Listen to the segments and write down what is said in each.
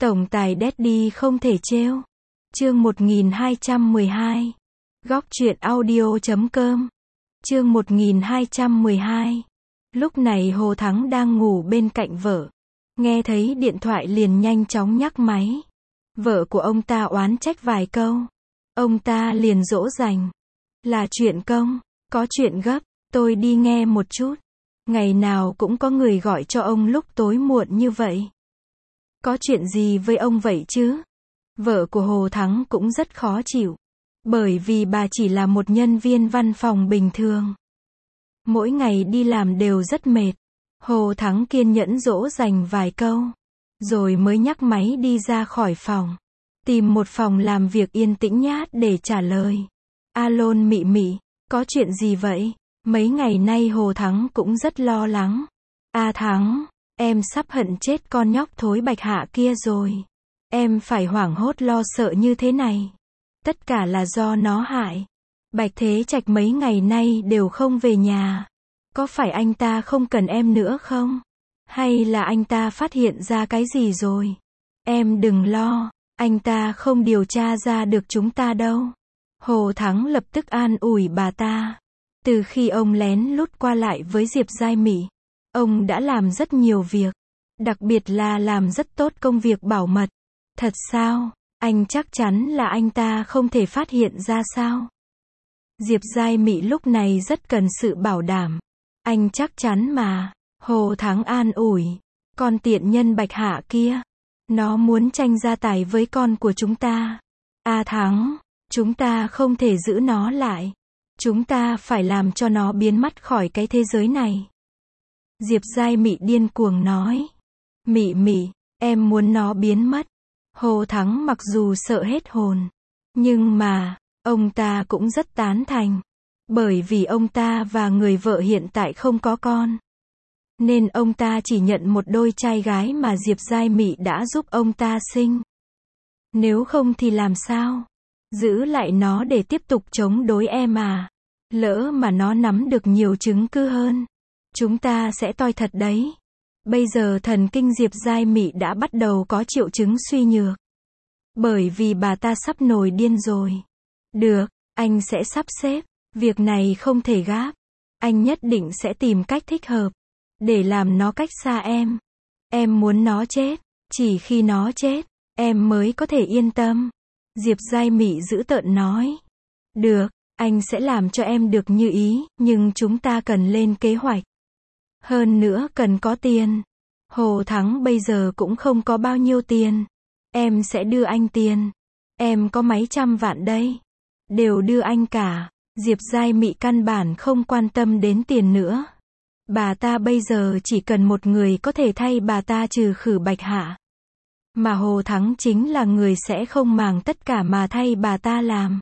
Tổng tài Daddy không thể trêu. Chương 1212. Góc truyện audio.com. Chương 1212. Lúc này Hồ Thắng đang ngủ bên cạnh vợ. Nghe thấy điện thoại liền nhanh chóng nhấc máy. Vợ của ông ta oán trách vài câu. Ông ta liền dỗ dành. Là chuyện công, có chuyện gấp, tôi đi nghe một chút. Ngày nào cũng có người gọi cho ông lúc tối muộn như vậy. Có chuyện gì với ông vậy chứ? Vợ của Hồ Thắng cũng rất khó chịu. Bởi vì bà chỉ là một nhân viên văn phòng bình thường. Mỗi ngày đi làm đều rất mệt. Hồ Thắng kiên nhẫn dỗ dành vài câu. Rồi mới nhấc máy đi ra khỏi phòng. Tìm một phòng làm việc yên tĩnh nhát để trả lời. Alo Mị Mị, có chuyện gì vậy? Mấy ngày nay Hồ Thắng cũng rất lo lắng. Thắng, em sắp hận chết con nhóc thối Bạch Hạ kia rồi. Em phải hoảng hốt lo sợ như thế này. Tất cả là do nó hại. Bạch Thế Trạch mấy ngày nay đều không về nhà. Có phải anh ta không cần em nữa không? Hay là anh ta phát hiện ra cái gì rồi? Em đừng lo, anh ta không điều tra ra được chúng ta đâu. Hồ Thắng lập tức an ủi bà ta. Từ khi ông lén lút qua lại với Diệp Giai Mị, ông đã làm rất nhiều việc. Đặc biệt là làm rất tốt công việc bảo mật. Thật sao? Anh chắc chắn là anh ta không thể phát hiện ra sao? Diệp Giai Mị lúc này rất cần sự bảo đảm. Anh chắc chắn mà. Hồ Thắng an ủi. Con tiện nhân Bạch Hạ kia. Nó muốn tranh gia tài với con của chúng ta. Thắng, chúng ta không thể giữ nó lại. Chúng ta phải làm cho nó biến mất khỏi cái thế giới này. Diệp Giai Mị điên cuồng nói. Mị Mị, em muốn nó biến mất. Hồ Thắng mặc dù sợ hết hồn. Nhưng mà, ông ta cũng rất tán thành. Bởi vì ông ta và người vợ hiện tại không có con. Nên ông ta chỉ nhận một đôi trai gái mà Diệp Giai Mị đã giúp ông ta sinh. Nếu không thì làm sao? Giữ lại nó để tiếp tục chống đối em à? Lỡ mà nó nắm được nhiều chứng cứ hơn. Chúng ta sẽ toi thật đấy. Bây giờ thần kinh Diệp Giai Mị đã bắt đầu có triệu chứng suy nhược. Bởi vì bà ta sắp nổi điên rồi. Được, anh sẽ sắp xếp. Việc này không thể gáp. Anh nhất định sẽ tìm cách thích hợp. Để làm nó cách xa em. Em muốn nó chết. Chỉ khi nó chết, em mới có thể yên tâm. Diệp Giai Mị dữ tợn nói. Được, anh sẽ làm cho em được như ý, nhưng chúng ta cần lên kế hoạch. Hơn nữa cần có tiền. Hồ Thắng bây giờ cũng không có bao nhiêu tiền. Em sẽ đưa anh tiền. Em có mấy trăm vạn đây. Đều đưa anh cả. Diệp Giai Mị căn bản không quan tâm đến tiền nữa. Bà ta bây giờ chỉ cần một người có thể thay bà ta trừ khử Bạch Hạ. Mà Hồ Thắng chính là người sẽ không màng tất cả mà thay bà ta làm.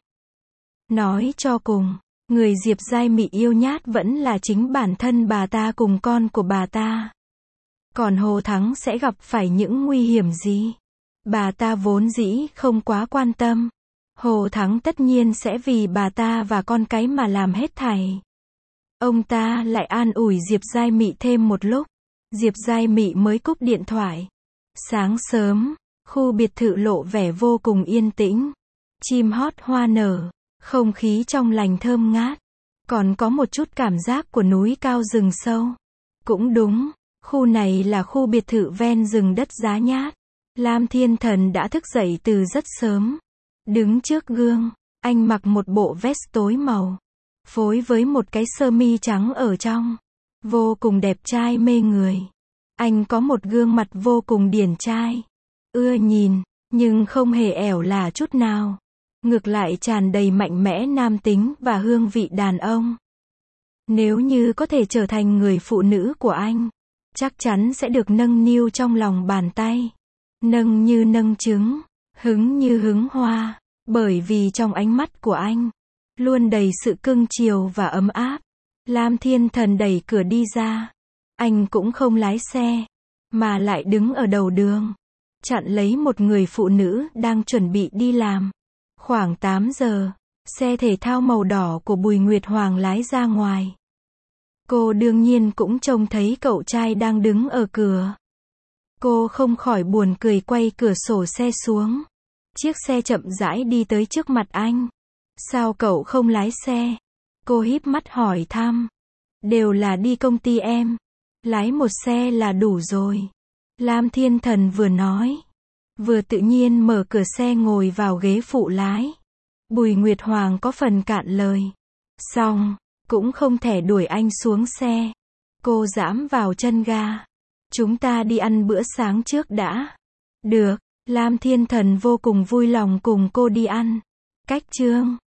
Nói cho cùng, người Diệp Giai Mị yêu nhát vẫn là chính bản thân bà ta cùng con của bà ta. Còn Hồ Thắng sẽ gặp phải những nguy hiểm gì? Bà ta vốn dĩ không quá quan tâm. Hồ Thắng tất nhiên sẽ vì bà ta và con cái mà làm hết thảy. Ông ta lại an ủi Diệp Giai Mị thêm một lúc. Diệp Giai Mị mới cúp điện thoại. Sáng sớm, khu biệt thự lộ vẻ vô cùng yên tĩnh. Chim hót hoa nở, không khí trong lành thơm ngát. Còn có một chút cảm giác của núi cao rừng sâu. Cũng đúng, khu này là khu biệt thự ven rừng đất giá nhát. Lam Thiên Thần đã thức dậy từ rất sớm. Đứng trước gương, anh mặc một bộ vest tối màu. Phối với một cái sơ mi trắng ở trong. Vô cùng đẹp trai mê người. Anh có một gương mặt vô cùng điển trai. Ưa nhìn, nhưng không hề ẻo lả chút nào. Ngược lại tràn đầy mạnh mẽ nam tính và hương vị đàn ông. Nếu như có thể trở thành người phụ nữ của anh, chắc chắn sẽ được nâng niu trong lòng bàn tay. Nâng như nâng trứng, hứng như hứng hoa. Bởi vì trong ánh mắt của anh, luôn đầy sự cưng chiều và ấm áp. Lam Thiên Thần đẩy cửa đi ra. Anh cũng không lái xe, mà lại đứng ở đầu đường. Chặn lấy một người phụ nữ đang chuẩn bị đi làm. Khoảng 8 giờ, xe thể thao màu đỏ của Bùi Nguyệt Hoàng lái ra ngoài. Cô đương nhiên cũng trông thấy cậu trai đang đứng ở cửa. Cô không khỏi buồn cười quay cửa sổ xe xuống. Chiếc xe chậm rãi đi tới trước mặt anh. Sao cậu không lái xe? Cô híp mắt hỏi thăm. Đều là đi công ty em. Lái một xe là đủ rồi. Lam Thiên Thần vừa nói, vừa tự nhiên mở cửa xe ngồi vào ghế phụ lái. Bùi Nguyệt Hoàng có phần cạn lời. Xong, cũng không thể đuổi anh xuống xe. Cô giẫm vào chân ga. Chúng ta đi ăn bữa sáng trước đã. Được, Lam Thiên Thần vô cùng vui lòng cùng cô đi ăn. Cách chương